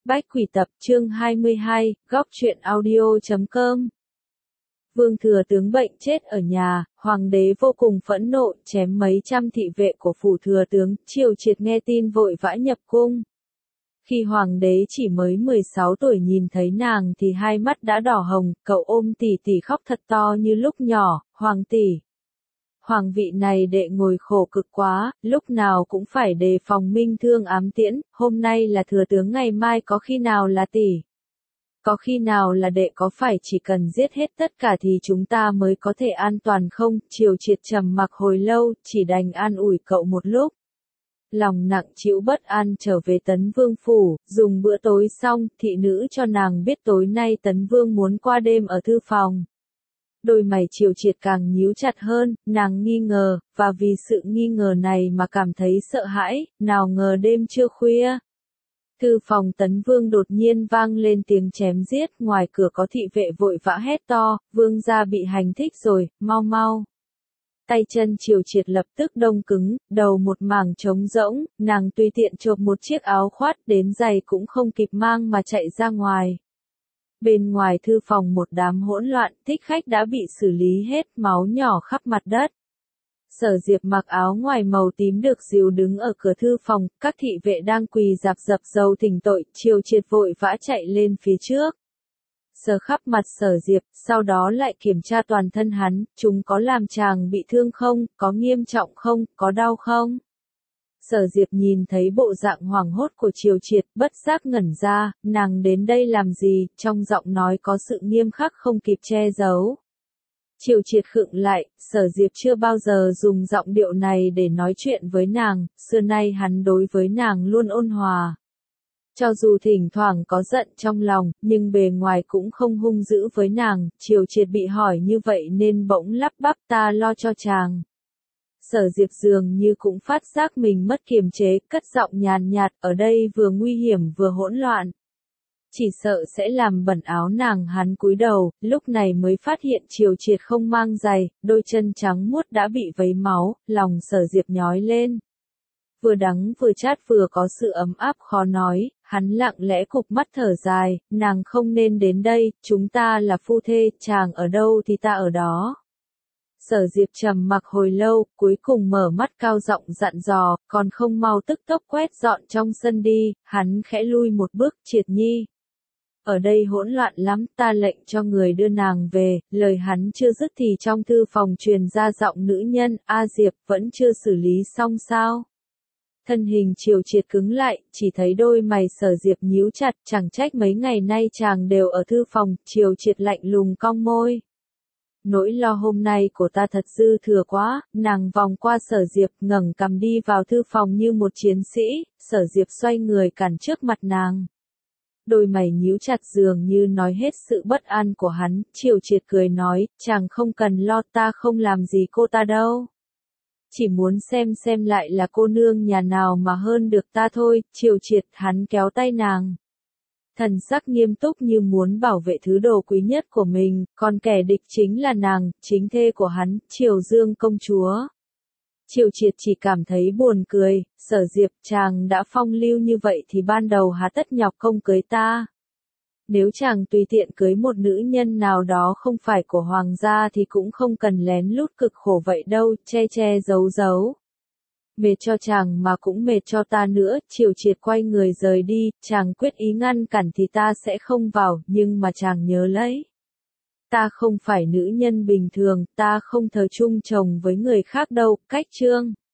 Bách Quỷ Tập chương 22, góc truyện audio.com. Vương thừa tướng bệnh chết ở nhà, hoàng đế vô cùng phẫn nộ, chém mấy trăm thị vệ của phủ thừa tướng, Triều Triệt nghe tin vội vã nhập cung. Khi hoàng đế chỉ mới 16 tuổi nhìn thấy nàng thì hai mắt đã đỏ hồng, cậu ôm tỷ tỷ khóc thật to như lúc nhỏ, hoàng tỷ. Hoàng vị này đệ ngồi khổ cực quá, lúc nào cũng phải đề phòng minh thương ám tiễn, hôm nay là thừa tướng ngày mai có khi nào là tỷ. Có khi nào là đệ, có phải chỉ cần giết hết tất cả thì chúng ta mới có thể an toàn không? Triều Triệt trầm mặc hồi lâu, chỉ đành an ủi cậu một lúc. Lòng nặng trĩu bất an trở về Tấn Vương phủ, dùng bữa tối xong, thị nữ cho nàng biết tối nay Tấn Vương muốn qua đêm ở thư phòng. Đôi mày Triều Triệt càng nhíu chặt hơn, nàng nghi ngờ, và vì sự nghi ngờ này mà cảm thấy sợ hãi, nào ngờ đêm chưa khuya. Thư phòng Tấn Vương đột nhiên vang lên tiếng chém giết, ngoài cửa có thị vệ vội vã hét to, vương gia bị hành thích rồi, mau mau. Tay chân Triều Triệt lập tức đông cứng, đầu một mảng trống rỗng, nàng tùy tiện chộp một chiếc áo khoác đến giày cũng không kịp mang mà chạy ra ngoài. Bên ngoài thư phòng một đám hỗn loạn, thích khách đã bị xử lý hết, máu nhỏ khắp mặt đất. Sở Diệp mặc áo ngoài màu tím được dìu đứng ở cửa thư phòng, các thị vệ đang quỳ rạp dập dầu thỉnh tội, Triều Triệt vội vã chạy lên phía trước. Sờ khắp mặt Sở Diệp, sau đó lại kiểm tra toàn thân hắn, chúng có làm chàng bị thương không, có nghiêm trọng không, có đau không? Sở Diệp nhìn thấy bộ dạng hoảng hốt của Triều Triệt, bất giác ngẩn ra, nàng đến đây làm gì, trong giọng nói có sự nghiêm khắc không kịp che giấu. Triều Triệt khựng lại, Sở Diệp chưa bao giờ dùng giọng điệu này để nói chuyện với nàng, xưa nay hắn đối với nàng luôn ôn hòa. Cho dù thỉnh thoảng có giận trong lòng, nhưng bề ngoài cũng không hung dữ với nàng, Triều Triệt bị hỏi như vậy nên bỗng lắp bắp, ta lo cho chàng. Sở Diệp dường như cũng phát giác mình mất kiềm chế, cất giọng nhàn nhạt, ở đây vừa nguy hiểm vừa hỗn loạn. Chỉ sợ sẽ làm bẩn áo nàng. Hắn cúi đầu, lúc này mới phát hiện Triều Triệt không mang giày, đôi chân trắng muốt đã bị vấy máu, lòng Sở Diệp nhói lên. Vừa đắng vừa chát vừa có sự ấm áp khó nói, hắn lặng lẽ cụp mắt thở dài, nàng không nên đến đây, chúng ta là phu thê, chàng ở đâu thì ta ở đó. Sở Diệp trầm mặc hồi lâu, cuối cùng mở mắt cao giọng dặn dò, còn không mau tức tốc quét dọn trong sân đi, hắn khẽ lui một bước, Triệt nhi. Ở đây hỗn loạn lắm, ta lệnh cho người đưa nàng về, lời hắn chưa dứt thì trong thư phòng truyền ra giọng nữ nhân, A Diệp vẫn chưa xử lý xong sao? Thân hình Triều Triệt cứng lại, chỉ thấy đôi mày Sở Diệp nhíu chặt, chẳng trách mấy ngày nay chàng đều ở thư phòng, Triều Triệt lạnh lùng cong môi. Nỗi lo hôm nay của ta thật dư thừa quá, nàng vòng qua Sở Diệp ngẩng cằm đi vào thư phòng như một chiến sĩ, Sở Diệp xoay người cản trước mặt nàng. Đôi mày nhíu chặt dường như nói hết sự bất an của hắn, Triều Triệt cười nói, chàng không cần lo, ta không làm gì cô ta đâu. Chỉ muốn xem lại là cô nương nhà nào mà hơn được ta thôi, Triều Triệt. Hắn kéo tay nàng. Thần sắc nghiêm túc như muốn bảo vệ thứ đồ quý nhất của mình, còn kẻ địch chính là nàng, chính thê của hắn, Triều Dương công chúa. Triều Triệt chỉ cảm thấy buồn cười, Sở Diệp, chàng đã phong lưu như vậy thì ban đầu há tất nhọc không cưới ta. Nếu chàng tùy tiện cưới một nữ nhân nào đó không phải của hoàng gia thì cũng không cần lén lút cực khổ vậy đâu, che giấu giấu. Mệt cho chàng mà cũng mệt cho ta nữa, Triều Triệt quay người rời đi, chàng quyết ý ngăn cản thì ta sẽ không vào, nhưng mà chàng nhớ lấy. Ta không phải nữ nhân bình thường, ta không thờ chung chồng với người khác đâu, cách chương.